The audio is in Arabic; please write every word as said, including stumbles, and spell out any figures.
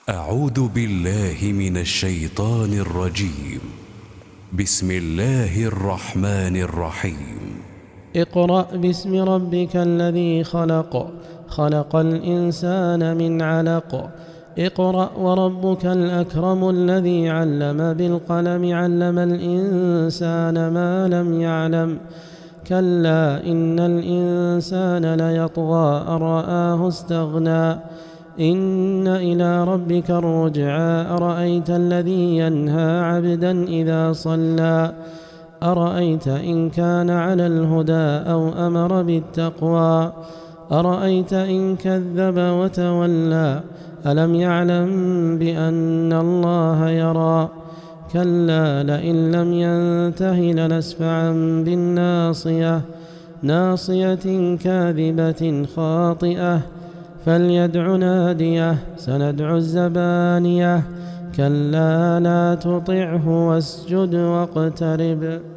أعوذ بالله من الشيطان الرجيم. بسم الله الرحمن الرحيم. اقرأ باسم ربك الذي خلق خلق الإنسان من علق اقرأ وربك الأكرم الذي علم بالقلم علم الإنسان ما لم يعلم كلا إن الإنسان ليطغى أن رآه استغنى إن إلى ربك الرجعى أرأيت الذي ينهى عبدا إذا صلى أرأيت إن كان على الهدى أو أمر بالتقوى أرأيت إن كذب وتولى ألم يعلم بأن الله يرى كلا لئن لم ينته لنسفعا بالناصية ناصية كاذبة خاطئة فليدع ناديه سندع الزبانية كلا لا تطعه واسجد واقترب.